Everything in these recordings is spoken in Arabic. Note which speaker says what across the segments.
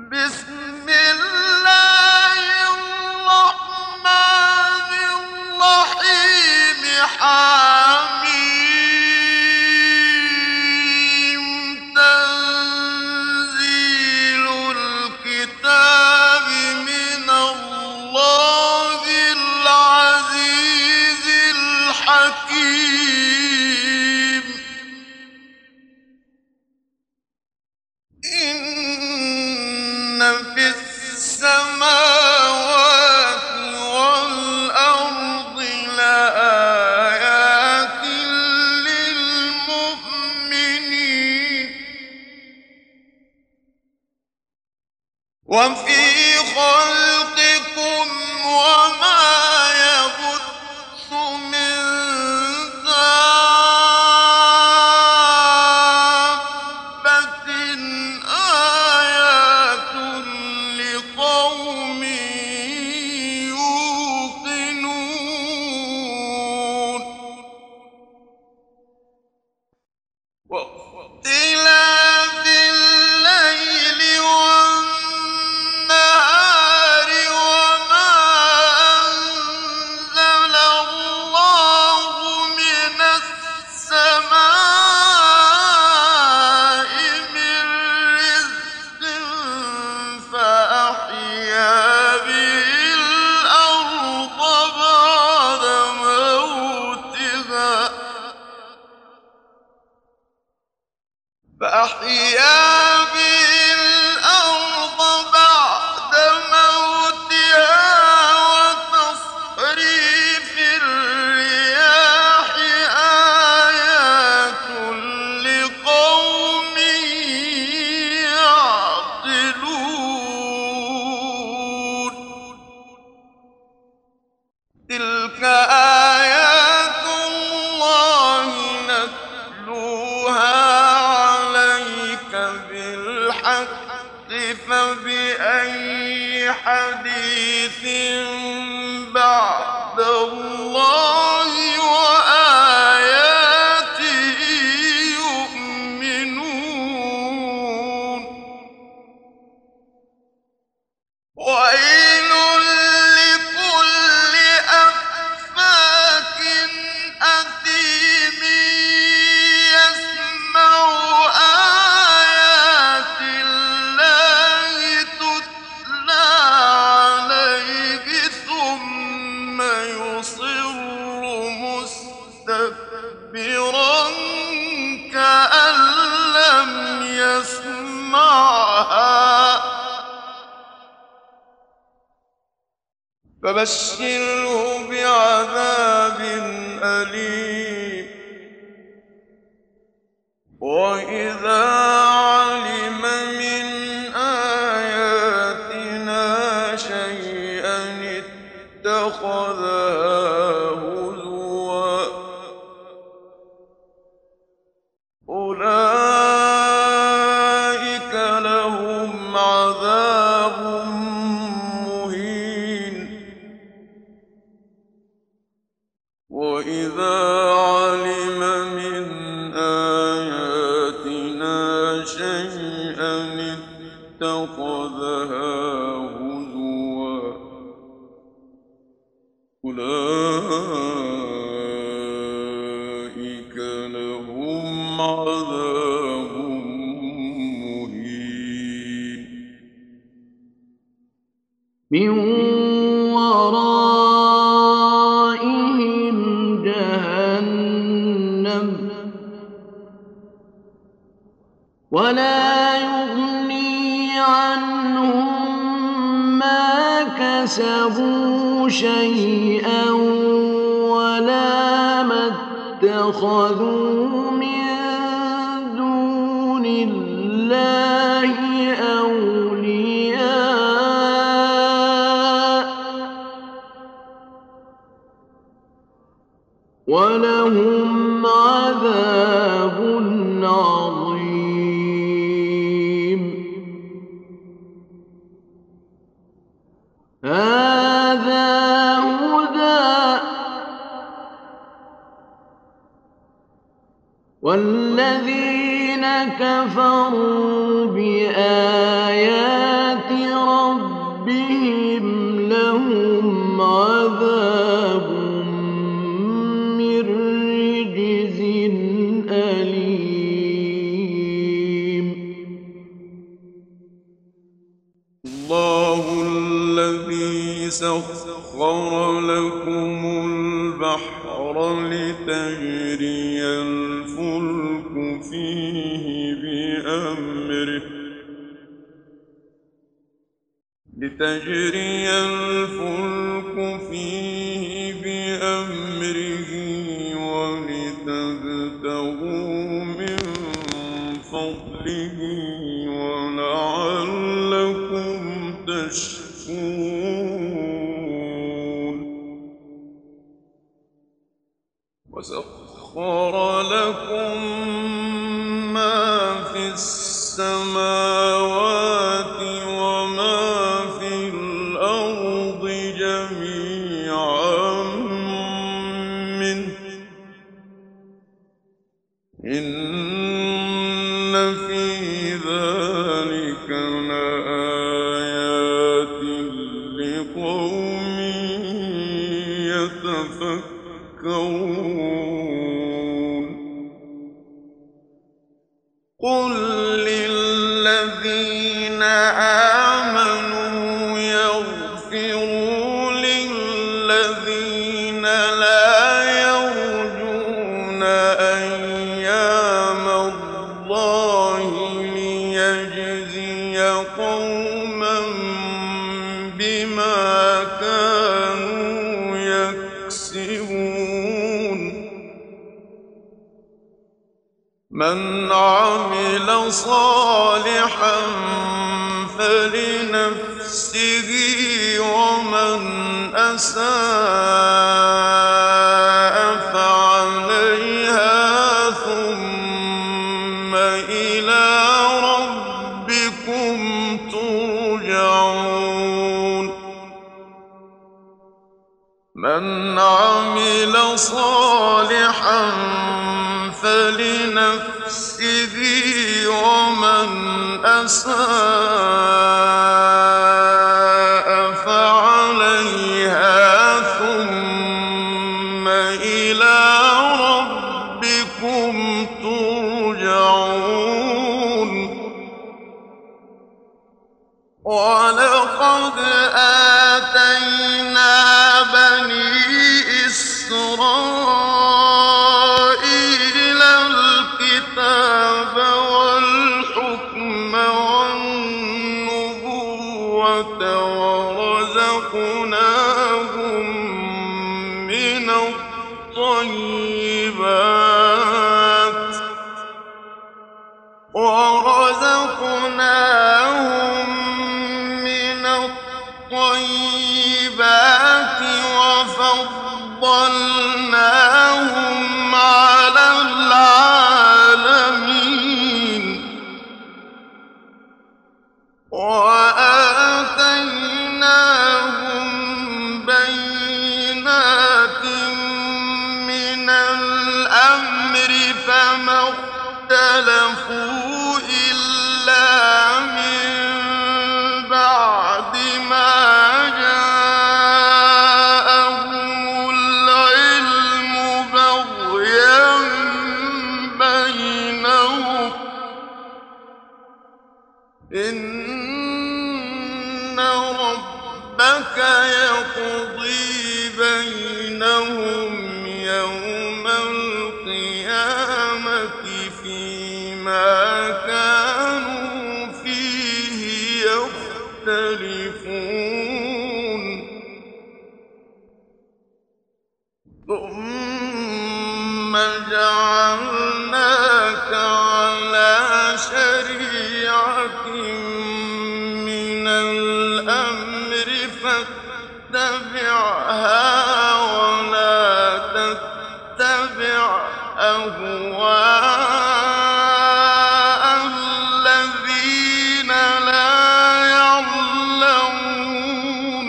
Speaker 1: بسم الله الرحمن الرحيم حميم تنزيل الكتاب من الله العزيز الحكيم إن في السماوات والأرض لآيات للمؤمنين وفي خلقكم وما يبث من دابة آيات لقوم يوقنون واختلاف الليل والنهار وما أنزل الله من السماء من رزق فأحيا به الأرض بعد موتها وتصريف الرياح آيات لقوم يعقلون تلك آيات الله نتلوها عليك بالحق فبأي حديث بعد الله وآياته يؤمنون ويل لكل أفاك أثيم يسمع آيات الله تتلى عليه ثم يصر مستكبرا كأن لم يسمعها فبشره بعذاب أليم وإذا علم من آياتنا شيئا اتخذها هزوا أولئك لهم عذاب مهين وإذا علم من آياتنا شيئا اتخذها هزوا أولئك لهم عذاب مهين من ورائهم جهنم ولا يغني عنهم ما كسبوا شيئا ولا ما اتخذوا من دون الله أولياء ولهم عذاب عظيم هذا هدى والذين كفروا بآيات
Speaker 2: الله الذي سخر لكم البحر لتجري الفلك فيه بأمره ولتبتغوا من فضله ولعلكم تشكرون وسخر لكم ما في السماوات وما في الأرض جميعا منه إن في ذلك لآيات لقوم يتفكرون قل للذين آمنوا يغفروا للذين لا يرجون أيام الله ليجزي قوما بما كانوا يكسبون من عمل صالحا فلنفسه ومن أساء فعليها ثم إلى ربكم ترجعون من عمل صالحا فلنفسه ومن أساء فعليها ثم إلى ربكم ترجعون ولقد آتينا بني إسرائيل الكتاب والحكم والنبوة ورزقناهم من الطيبات وفضلناهم على العالمين وآتيناهم بينات من الأمر فما اختلفوا إلا من بعد ما جاءهم العلم بغيا بينهم إن ربك يقضي بينهم يوم القيامة فيما كانوا فيه يختلفون ثم جعلناك على شريعة من الأمر فاتبعها ولا تتبع أهواء الذين لا يعلمون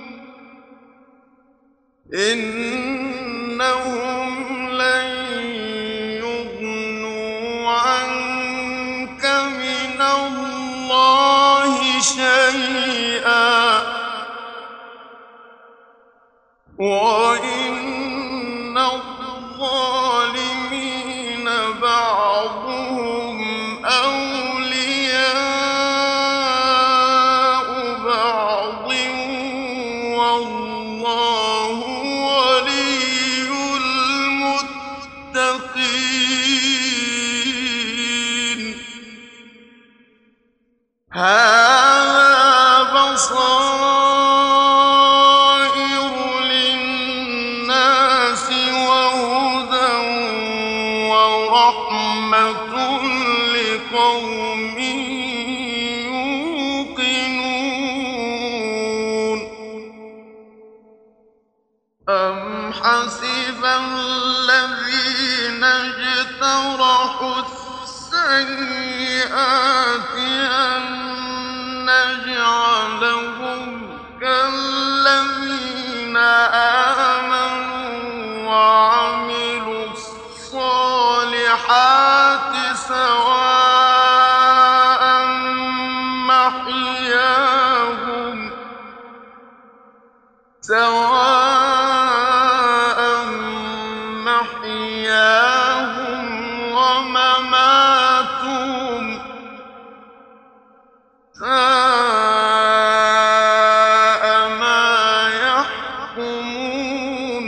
Speaker 2: إنهم لن يغنوا عنك من الله شيئا وإن الظالمين بعضهم أولياء وبصائر للناس وهدى ورحمة لقوم يوقنون أم حسب الذين اجترحوا السيئات أن نجعلهم كالذين آمنوا وعملوا الصالحات سواء محياهم ومماتهم ساء ما يحكمون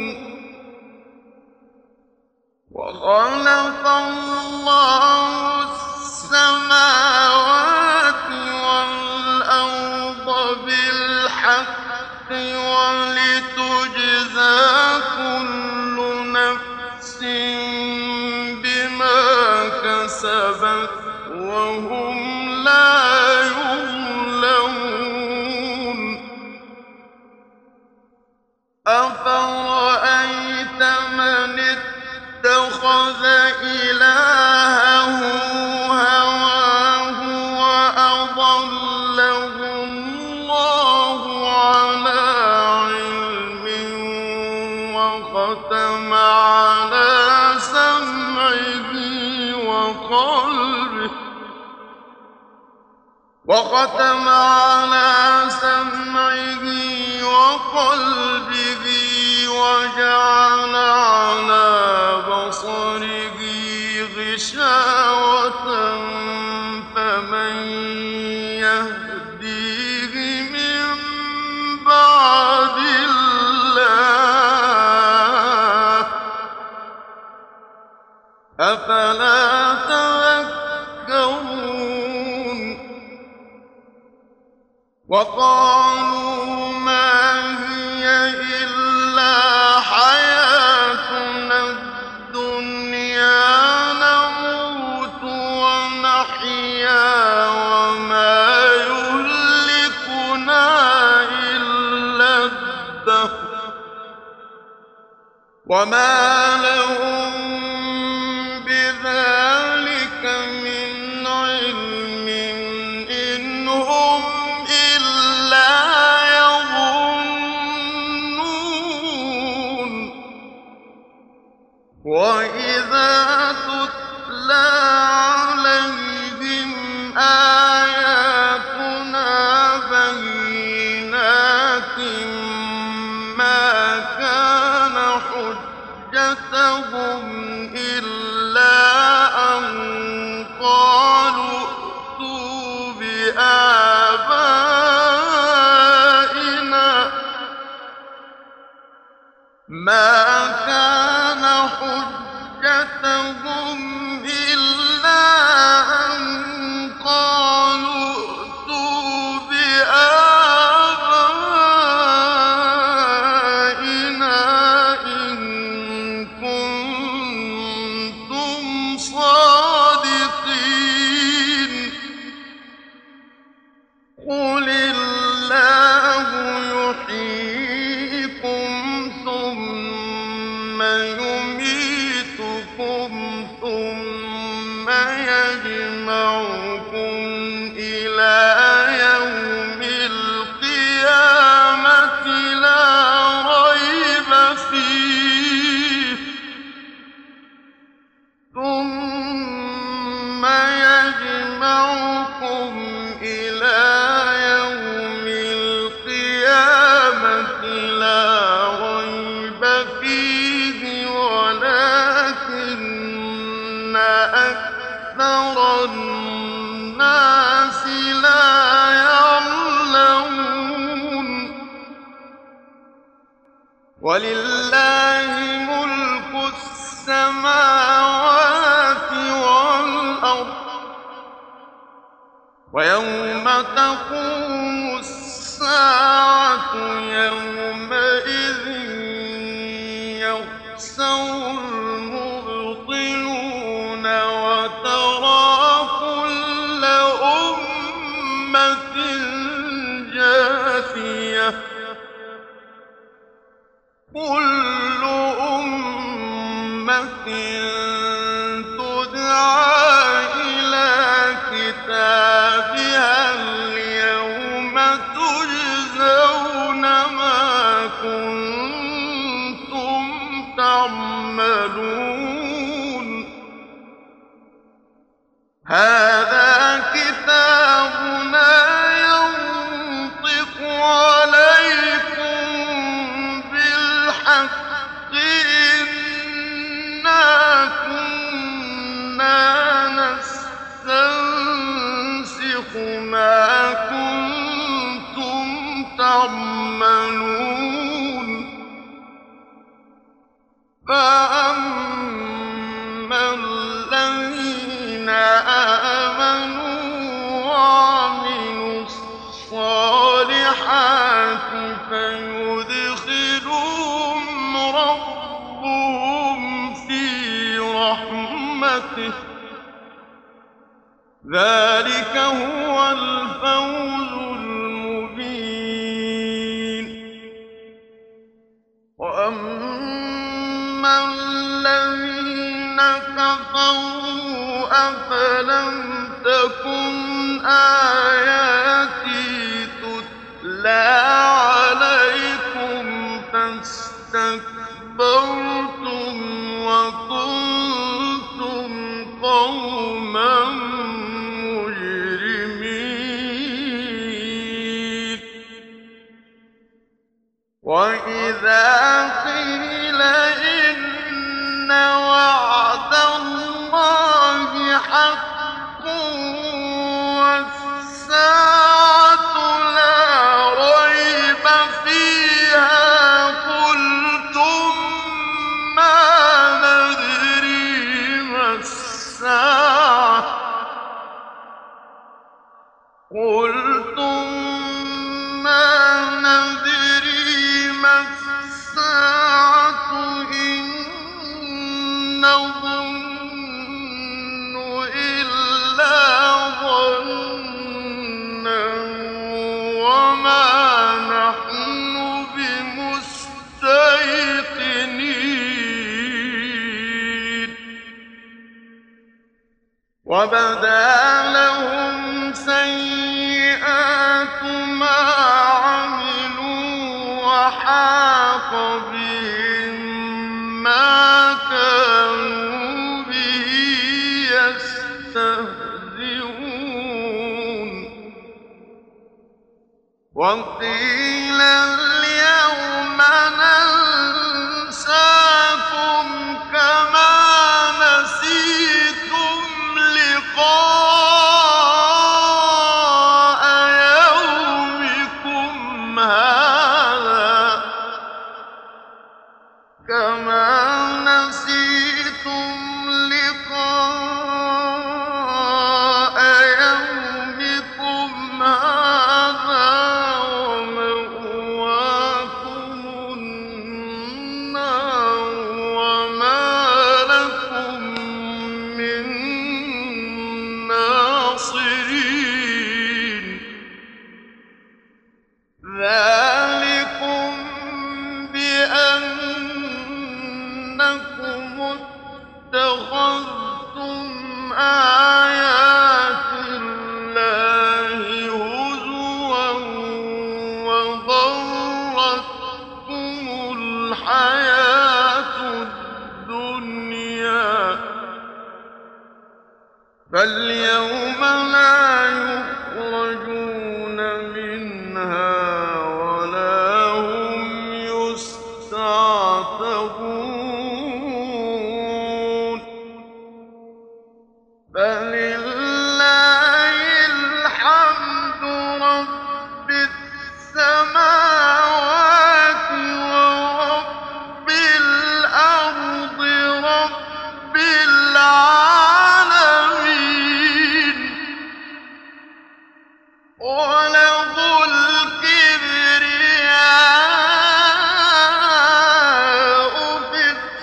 Speaker 2: وخلق الله السماوات والأرض بالحق ولتجزى كل نفس بما كسبت وهم لا يظلمون أفرأيت من اتخذ إلهه هواه وأضله الله على علم وختم على سمعه وقلبه وجعل على بصره غشاوة فمن يهديه من بعد الله أفلا تذكرون وقالوا ما هي إلا حياتنا الدنيا نموت ونحيا وما يهلكنا إلا الدهر وما لهم بذلك من علم إن هم إلا يظنون وإذا تتلى عليهم آياتنا بينات ما كان حجتهم إلا أن قالوا ائتوا بآبائنا ما كان حجتهم إلا أن قالوا ائتوا بآبائنا إن كنتم صادقين قل الله يحييكم ثم يميتكم ثم يجمعكم إلى يوم القيامة لا ريب فيه ثم يجمعكم إلى يوم القيامة لا ريب فيه ولكن أكثر الناس لا يعلمون ولله ملك السماوات والأرض ويوم تقوم الساعة الصالحات فيدخلهم ربهم في رحمته ذلك هو الفوز المبين وأما الذين كفروا أفلم تكن آياتي تتلى عليكم فاستكبرتم وكنتم قوما مجرمين وإذا قيل إن وعد الله حق والساعة لا ريب فيها قلتم ما ندري ما الساعة إن نظن إلا ظنا وما نحن بمستيقنين وبدا لهم سيئات ما عملوا وحاق بهم ما كانوا به يستهزئون وقيل اليوم ننساكم كما نسيتم لقاء يومكم هذا ومأواكم النار وما لكم من ناصرين ذلكم بأنكم اتخذتم آيات الله هزوا وغرتكم الحياة الدنيا فاليوم لا يخرجون منها ولا هم يستعتبون فلله الحمد رب السماوات ورب الأرض رب العالمين وله الكبرياء في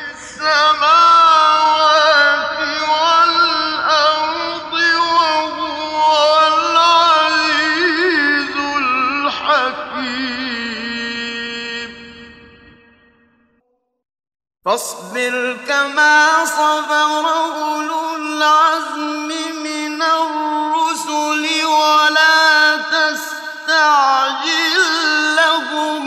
Speaker 2: السماوات والأرض وهو العزيز الحكيم فاصبر كما صبر أولو العزم من الرسل ولا تستعجل لهم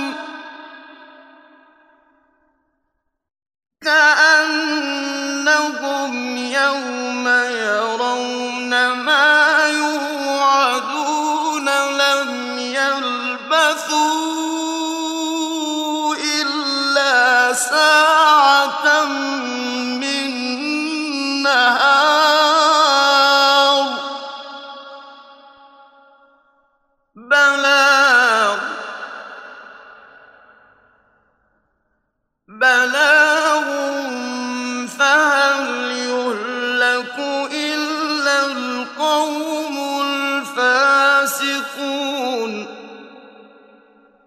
Speaker 2: كأنهم يوم يرون ما يوعدون لم يلبثوا إلا ساعة من نهار بلاغ